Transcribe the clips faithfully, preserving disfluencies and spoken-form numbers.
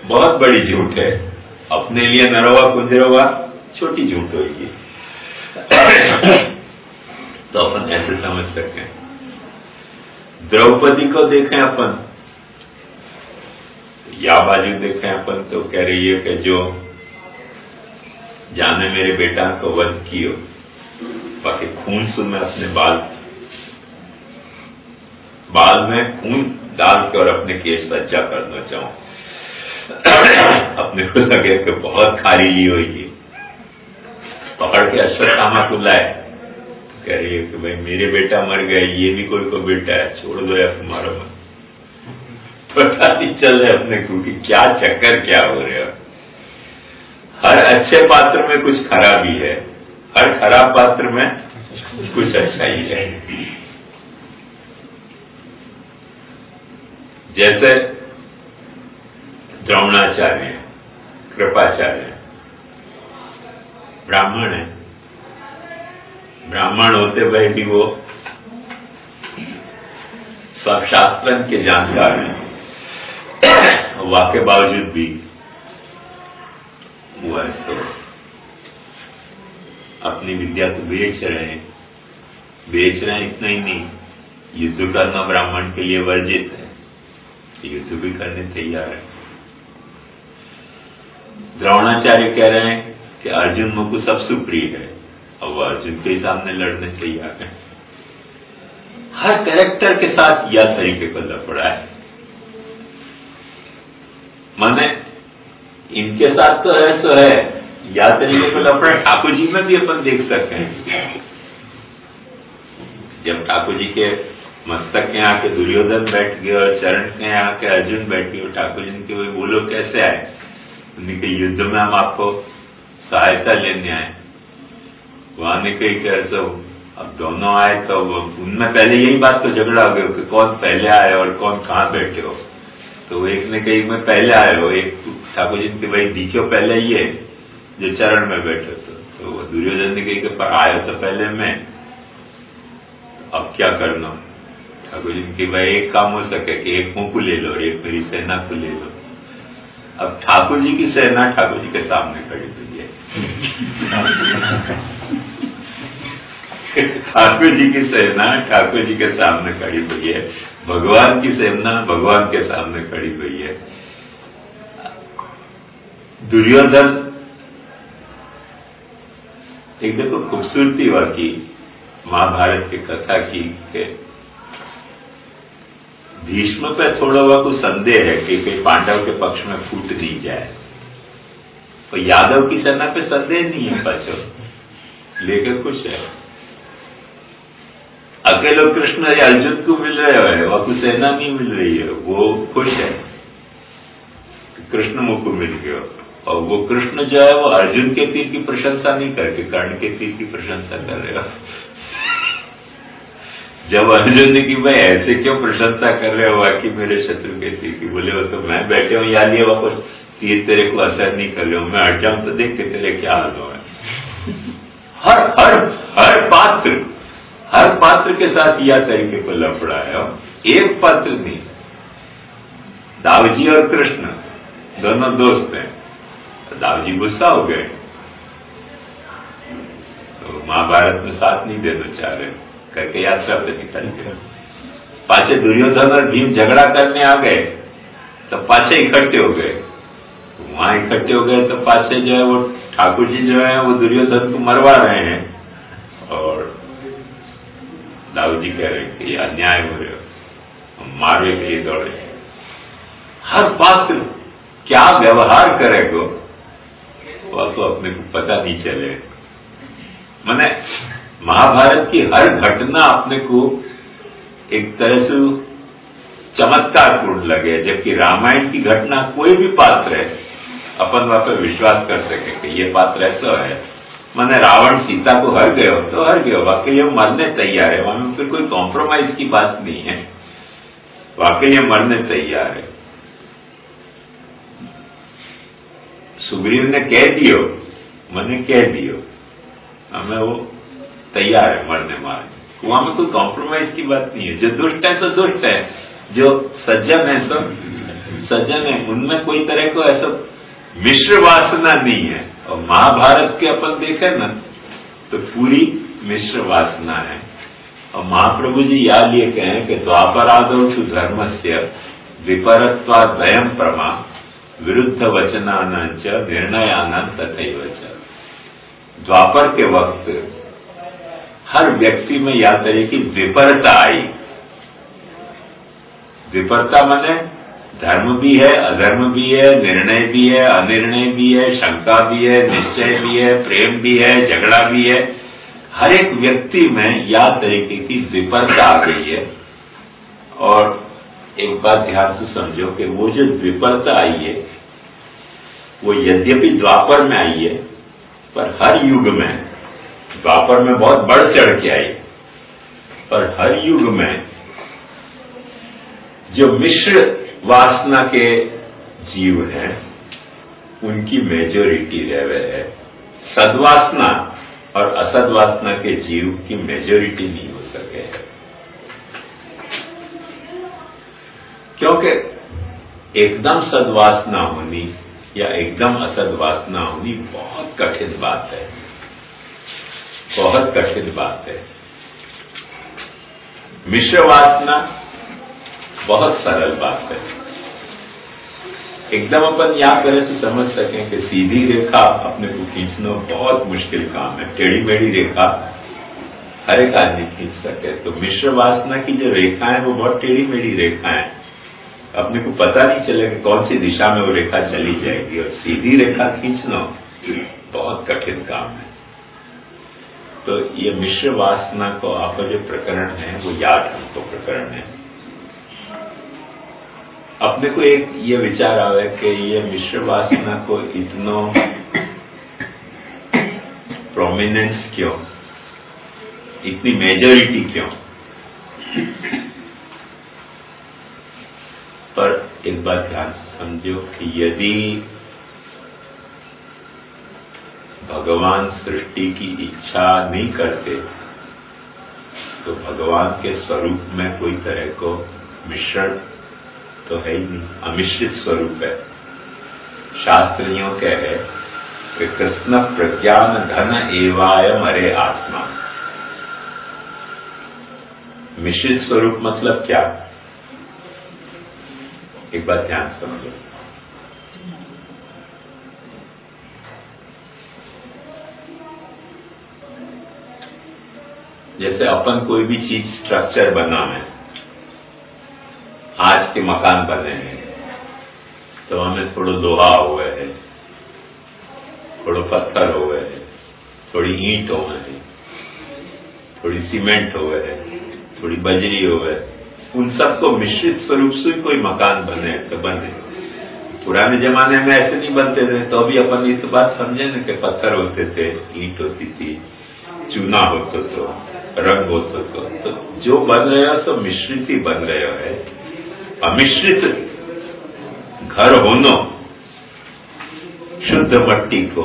बहुत बड़ी झूठ है। अपने लिए नरवा कुंजरवा छोटी झूठ होगी। तो अपन ऐसे समझ सकते हैं। द्रौपदी को देखें अपन, या बाजू देखें अपन तो कह रही है कि जो जाने मेरे बेटा को वध कियो, बाकी खून से मैं अपने बाल बाल में खून डाल के और अपने केस सज्जा करना चाहूं। अपने को लगे कि बहुत खारी ली हुई, पकड़ के अश्वत्थामा को लाए, कह रही है कि भाई मेरे बेटा मर गए, ये भी कोई को बेटा है, छोड़ दो या तुम्हारा मन। पता नहीं चल रहा अपने को कि क्या चक्कर क्या हो रहा है। हर अच्छे पात्र में कुछ खराबी है, हर खराब पात्र में कुछ अच्छा ही है। जैसे द्रोणाचार्य, कृपाचार्य ब्राह्मण है, ब्राह्मण होते हुए भी वो सब शास्त्रन के जानकार हैं, वाके बावजूद भी हुआ तो अपनी विद्या को बेच रहे हैं। बेच रहे हैं इतना ही नहीं, युद्ध करना ब्राह्मण के लिए वर्जित है, युद्ध भी करने तैयार है। द्रोणाचार्य कह रहे हैं कि अर्जुन मुझको सब सुप्रिय है, और वो अर्जुन के सामने लड़ने तैयार है। हर कैरेक्टर के साथ यह तरीके को लफड़ा है। माने इनके साथ तो है सो है, या तरीके को लफड़ा ठाकुर जी में भी अपन देख सकते हैं। जब ठाकुर जी के मस्तक के आके दुर्योधन बैठ गए और चरण के आके अर्जुन बैठ गए, ठाकुर जी के वो लोग कैसे आए? उनके युद्ध में हम आपको सहायता लेने आए। वहां ने कही कह तो अब दोनों आए तो उनमें पहले यही बात तो झगड़ा हो गया कि कौन पहले आए और कौन कहाँ बैठे हो। तो एक ने कही मैं पहले आए हो, एक ठाकुर जी के भाई दिखो पहले ही है जो चरण में बैठे। तो, तो वो दुर्योधन ने कही कि पर आयो तो पहले मैं, अब क्या करना? ठाकुर जी की भाई एक काम हो सके कि एक मुंह को ले लो और एक मेरी सेना को ले लो। अब ठाकुर जी की सेना ठाकुर जी के सामने खड़ी हुई है। ठाकुर जी की सेना ठाकुर जी के सामने खड़ी हुई है, भगवान की सेना भगवान के सामने खड़ी हुई है। दुर्योधन एक देखो खूबसूरती वाकी महाभारत की कथा की के भीष्म पे थोड़ा वह कुछ संदेह है कि कहीं पांडव के पक्ष में फूट नहीं जाए, तो यादव की सेना पे संदेह नहीं है बच्चों, लेकिन कुछ है। अकेले कृष्ण या अर्जुन को मिल रहे है, वह कुछ सेना नहीं मिल रही है, वो खुश है कृष्ण मुख को मिल गया। और वो कृष्ण जो है वो अर्जुन के तीर की प्रशंसा नहीं करके कर्ण के तीर की प्रशंसा कर रहे हो। जब अर्जुन ने कि भाई ऐसे क्यों प्रशंसा कर रहे हो कि मेरे शत्रु के तीर की, बोले हो तो मैं बैठे हूं या लिए वापस तीर तेरे को असर नहीं कर रहे हो, मैं हट जाऊं तो देख के तेरे क्या हाल हो है। हर हर हर पात्र हर पात्र के साथ यह तरीके को लफड़ा है। एक पात्र नहीं, दाऊजी और कृष्ण दोनों दोस्त हैं, दाऊजी गुस्सा हो गए तो महाभारत में साथ नहीं देना चाह रहे करके यात्रा पे निकल गए। पाछे दुर्योधन और भीम झगड़ा करने आ गए तो पाछे इकट्ठे हो गए। वहां इकट्ठे हो गए तो पाछे जो है वो ठाकुर जी जो है वो दुर्योधन को मरवा रहे हैं और दाऊ जी कह रहे हैं कि अन्याय हो रहे हो, मारने के लिए दौड़े। हर पात्र क्या व्यवहार करेगा वह तो अपने को पता नहीं चले। माने महाभारत की हर घटना अपने को एक तरह से चमत्कारपूर्ण लगे, जबकि रामायण की घटना कोई भी पात्र है अपन वहां पर विश्वास कर सके कि ये पात्र ऐसा है। माने रावण सीता को हर गए हो तो हर गए, वाकई ये मरने तैयार है, वहां फिर कोई कॉम्प्रोमाइज की बात नहीं है, वाकई ये मरने तैयार है। सुग्रीव ने कह दियो, मैंने कह दियो, हमें वो तैयार है मरने मारने, वहां में कोई कॉम्प्रोमाइज की बात नहीं है। जो दुष्ट है सो दुष्ट है, जो सज्जन है सो सज्जन है उनमें कोई तरह को ऐसा मिश्र वासना नहीं है। और महाभारत के अपन देखें ना तो पूरी मिश्र वासना है। और महाप्रभु जी याद ये कहें कि द्वापरादौ तु धर्मस्य विपरत्वाद्वयम् प्रमा विरुद्ध वचनानां च निर्णयानां तथैव च। द्वापर के वक्त हर व्यक्ति में या तरह की विपरता आई। विपरता माने धर्म भी है, अधर्म भी है, निर्णय भी है, अनिर्णय भी है, शंका भी है, निश्चय भी है, प्रेम भी है, झगड़ा भी है। हर एक व्यक्ति में या तरीके की विपरता आ गई है। और एक बात ध्यान से समझो कि वो जो विपरता आई है वो यद्यपि द्वापर में आई है, पर हर युग में, द्वापर में बहुत बढ़ चढ़ के आई, पर हर युग में जो मिश्र वासना के जीव हैं उनकी मेजोरिटी रहे है। सद्वासना और असद्वासना के जीव की मेजोरिटी नहीं हो सके है, क्योंकि एकदम सद्वासना होनी या एकदम असद्वासना होनी बहुत कठिन बात है, बहुत कठिन बात है। मिश्र वासना बहुत सरल बात है। एकदम अपन यहां तरह से समझ सकें कि सीधी रेखा अपने को खींचना बहुत मुश्किल काम है, टेढ़ी मेढ़ी रेखा हर एक आदमी खींच सके। तो मिश्र वासना की जो रेखा है वो बहुत टेढ़ी मेढ़ी रेखा है, अपने को पता नहीं चलेगा कौन सी दिशा में वो रेखा चली जाएगी। और सीधी रेखा खींचना बहुत कठिन काम है। तो ये मिश्र वासना को आपका जो प्रकरण है वो याद हमको प्रकरण है। अपने को एक ये विचार आवे कि ये मिश्र वासना को इतनो प्रोमिनेंस क्यों, इतनी मेजोरिटी क्यों। पर एक बात ध्यान से समझो कि यदि भगवान सृष्टि की इच्छा नहीं करते तो भगवान के स्वरूप में कोई तरह को मिश्रण तो है ही नहीं, अमिश्रित स्वरूप है। शास्त्रियों के है कि कृष्ण प्रज्ञान धन एवायम अरे आत्मा। मिश्रित स्वरूप मतलब क्या, एक बात ध्यान समझो। जैसे अपन कोई भी चीज स्ट्रक्चर बना है, आज के मकान बने हैं तो हमें थोड़ा लोहा हुआ है, थोड़ा पत्थर हुआ है, थोड़ी ईंट हुआ है, थोड़ी सीमेंट हुआ है, थोड़ी बजरी हुआ है, उन सबको मिश्रित स्वरूप से कोई मकान बने तो बने। पुराने जमाने में ऐसे नहीं बनते थे, तो भी अपन इस बात समझे ना कि पत्थर होते थे, ईंट होती थी, चूना होता तो, रंग होता तो, तो जो बन रहे हो सब मिश्रित ही बन रहे हो है। अमिश्रित घर होना शुद्ध मट्टी को,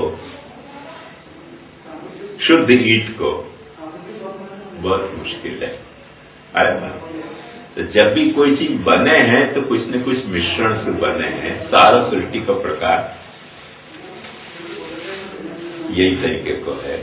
शुद्ध ईंट को बहुत मुश्किल है। अरे ना, तो जब भी कोई चीज बने हैं तो कुछ न कुछ मिश्रण से बने हैं। सारा सृष्टि का प्रकार यही तरीके को है।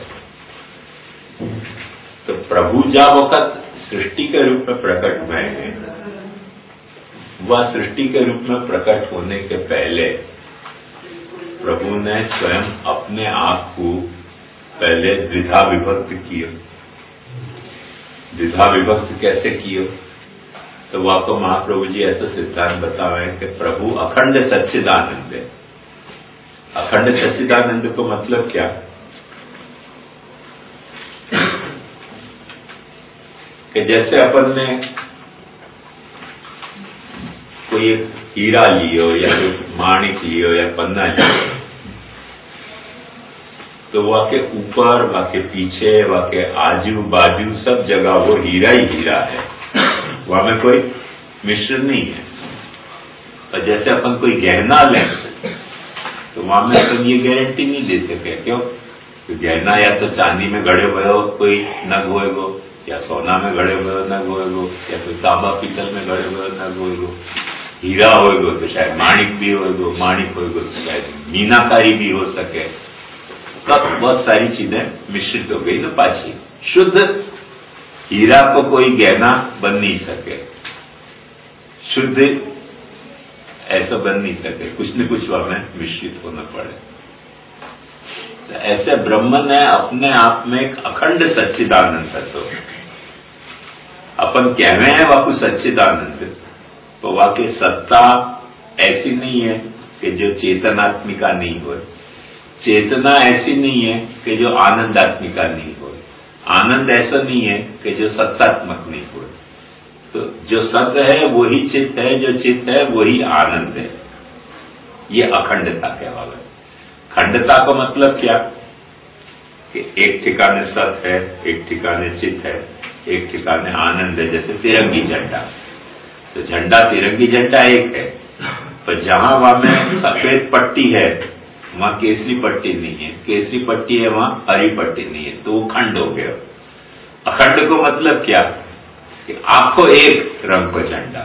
तो प्रभु जब वक्त सृष्टि के रूप में प्रकट हुए हैं, वह सृष्टि के रूप में प्रकट होने के पहले प्रभु ने स्वयं अपने आप को पहले द्विधा विभक्त किया। द्विधा विभक्त कैसे किया, तो वह को महाप्रभु जी ऐसा सिद्धांत बतावे कि प्रभु अखंड सच्चिदानंद है। अखंड सच्चिदानंद को मतलब क्या, कि जैसे अपन ने कोई एक हीरा लियो या कोई माणिक लियो या पन्ना लियो, तो वह के ऊपर, वह के पीछे, वह के आजू बाजू सब जगह वो हीरा ही हीरा है, वहां में कोई मिश्रण नहीं है। और जैसे अपन कोई गहना लें तो वहां में अपन ये गारंटी नहीं दे सके, क्यों, तो गहना या तो चांदी में गड़े हुए हो कोई नग होएगो, या सोना में गड़े हुए नग होएगो, या कोई तांबा पीतल में गड़े हुए नग होएगो। हीरा होएगो तो शायद माणिक भी होएगो, माणिक होएगो तो शायद मीनाकारी भी हो सके। तब बहुत सारी चीजें मिश्रित हो गई ना पाछी। शुद्ध हीरा को कोई गहना बन नहीं सके, शुद्ध ऐसा बन नहीं सके, कुछ न कुछ हमें मिश्रित होना पड़े। तो ऐसे ब्रह्म ने अपने आप में एक अखंड सच्चिदानंद तत्व, अपन कह रहे हैं वाकु सच्चिदानंद, तो वाकई सत्ता ऐसी नहीं है कि जो चेतनात्मिका नहीं हो, चेतना ऐसी नहीं है कि जो आनंदात्मिका नहीं हो, आनंद ऐसा नहीं है कि जो सत्तात्मक नहीं हो। तो जो सत्य है वही चित्त है, जो चित्त है वही आनंद है। ये अखंडता कहवाला। खंडता का मतलब क्या कि एक ठिकाने सत्य है, एक ठिकाने चित्त है, एक ठिकाने आनंद है। जैसे तिरंगी झंडा, तो झंडा तिरंगी झंडा एक है, पर जहां वहां में सफेद पट्टी है वहां केसरी पट्टी नहीं है, केसरी पट्टी है वहां हरी पट्टी नहीं है, तो वो खंड हो गया। अखंड को मतलब क्या कि आंखों एक रंग का झंडा,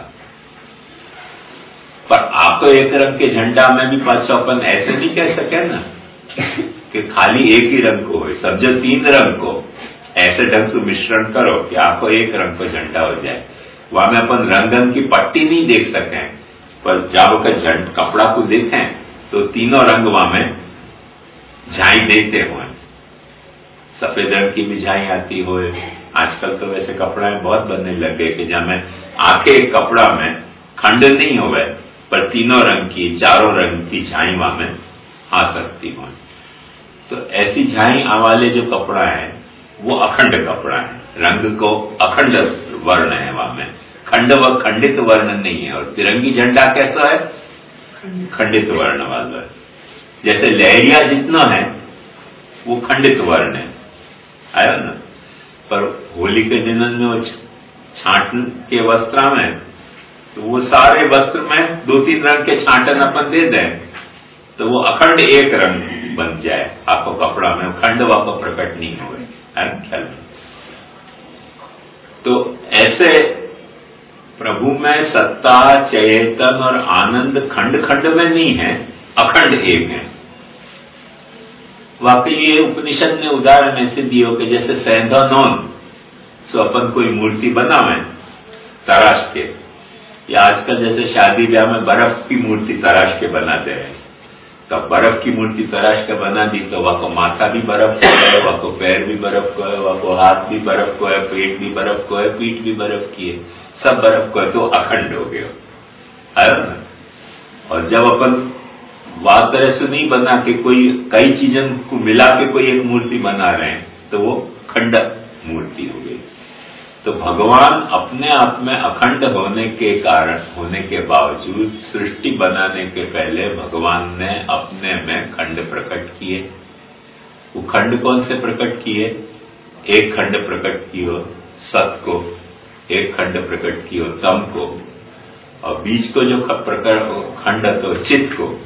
पर आंखों एक रंग के झंडा में भी पाछा अपन ऐसे नहीं कह सके ना कि खाली एक ही रंग को हो, समझो तीन रंग को ऐसे ढंग से मिश्रण करो कि आंखों एक रंग का झंडा हो जाए। वहां में अपन रंग रंग की पट्टी नहीं देख सके, पर जब का झंड कपड़ा को देखें तो तीनों रंग वहां में झाई देते हुए, सफेद रंग की भी झाई आती हो। आजकल तो वैसे कपड़ा बहुत बनने लग गए कि जहां में आंखें कपड़ा में खंड नहीं हो गए, पर तीनों रंग की, चारों रंग की झाई वहां में आ सकती हो। तो ऐसी झाई वाले जो कपड़ा है वो अखंड कपड़ा है, रंग को अखंड वर्ण है वहां में, खंड व खंडित वर्ण नहीं है। और तिरंगी झंडा कैसा है? खंडित वर्ण वाला है। जैसे लहरिया जितना है वो खंडित वर्ण है, आया ना। पर होली के दिन में वो छाट के वस्त्र में, तो वो सारे वस्त्र में दो तीन रंग के छाटन अपन दे दें तो वो अखंड एक रंग बन जाए आपको कपड़ा में, खंड वाको प्रकट नहीं हो ख्याल। तो ऐसे प्रभु में सत्ता, चेतन और आनंद खंड खंड में नहीं है, अखंड एक है। वाकई ये उपनिषद ने उदाहरण ऐसे दियो कि जैसे सेंधा नॉन सो अपन कोई मूर्ति बनावे तराश के, या आजकल जैसे शादी ब्याह में बर्फ की मूर्ति तराश के बनाते हैं, तो बर्फ की मूर्ति तराश के बना दी तो वहां को माथा भी बर्फ को है, वहां को पैर भी बर्फ को है, वहां को हाथ भी बर्फ को है, पेट भी बर्फ को है, पीठ भी बर्फ की है, सब बर्फ को है, तो अखंड हो गया है ना। और जब अपन वाह तरह से नहीं बना के कोई कई चीजों को मिला के कोई एक मूर्ति बना रहे हैं तो वो खंड मूर्ति हो गई। तो भगवान अपने आप में अखंड होने के कारण होने के बावजूद सृष्टि बनाने के पहले भगवान ने अपने में खंड प्रकट किए। वो खंड कौन से प्रकट किए? एक खंड प्रकट कियो सत को, एक खंड प्रकट कियो तम को, और बीच को जो प्रकट खंड तो चित्त को,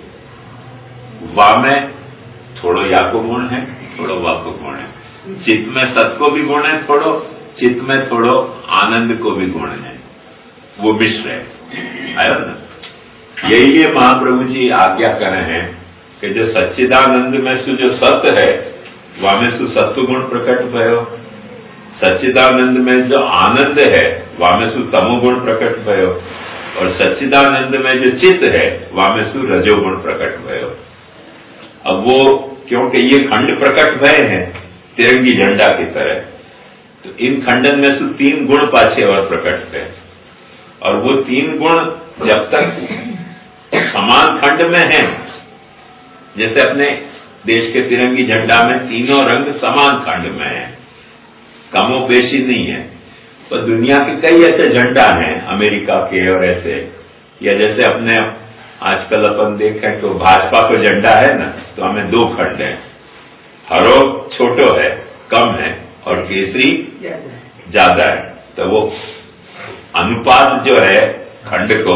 वा में थोड़ो या को गुण है, थोड़ो वा को गुण है। चित्त में सत को भी गुण है थोड़ो, चित्त में थोड़ो आनंद को भी गुण है, वो मिश्र है, आयो ना। यही लिए महाप्रभु जी आज्ञा कर रहे हैं कि जो सच्चिदानंद में से जो सत्य है वहां में से सत्व गुण प्रकट भयो, सच्चिदानंद में जो आनंद है वहां में से तमोगुण प्रकट भयो, और सच्चिदानंद में जो चित्त है वहां में से रजोगुण प्रकट भयो। अब वो क्योंकि ये खंड प्रकट भय है तिरंगी झंडा की तरह, तो इन खंडन में से तीन गुण पाछे और प्रकट है, और वो तीन गुण जब तक समान खंड में है, जैसे अपने देश के तिरंगी झंडा में तीनों रंग समान खंड में है, कमो बेशी नहीं है। तो दुनिया के कई ऐसे झंडा हैं अमेरिका के और ऐसे, या जैसे अपने आजकल अपन देखें तो भाजपा को झंडा है ना, तो हमें दो खंड है, हरो छोटो है कम है और केसरी ज्यादा है, तो वो अनुपात जो है खंड को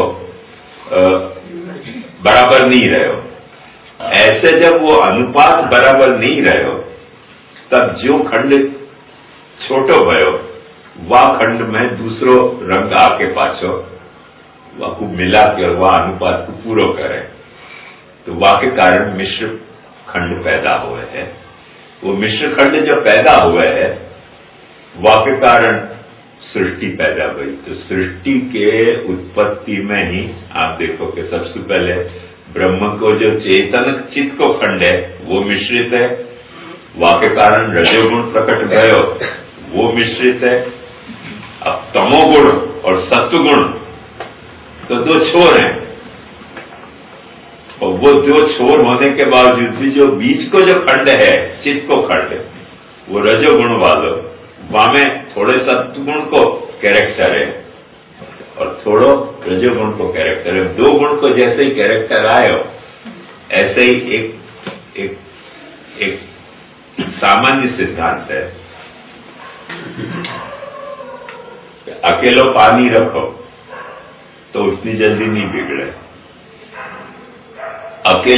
बराबर नहीं रहे हो। ऐसे जब वो अनुपात बराबर नहीं रहे हो तब जो खंड छोटो भयो वह खंड में दूसरो रंग आके पाछो वाकू मिला के और वह अनुपात को पूरा करे। तो वाह के कारण मिश्र खंड पैदा हुए हैं। वो मिश्र खंड जो पैदा हुए है वाह के कारण सृष्टि पैदा हुई। तो सृष्टि के उत्पत्ति में ही आप देखो कि सबसे पहले ब्रह्म को जो चेतन चित्त को खंड है वो मिश्रित है, वाह के कारण रजोगुण प्रकट भयो वो मिश्रित है। अब तमोगुण और सत्वगुण तो दो छोर हैं, और वो दो छोर होने के बावजूद भी जो बीच को जो खंड है चित्त को खंड वो रजोगुण वालों वामे थोड़े सत्वगुण को कैरेक्टर है और थोड़ो रजोगुण को कैरेक्टर है। दो गुण को जैसे ही कैरेक्टर आयो ऐसे ही एक एक एक सामान्य सिद्धांत है, अकेलो पानी रखो तो उतनी जल्दी नहीं बिगड़े। अकेले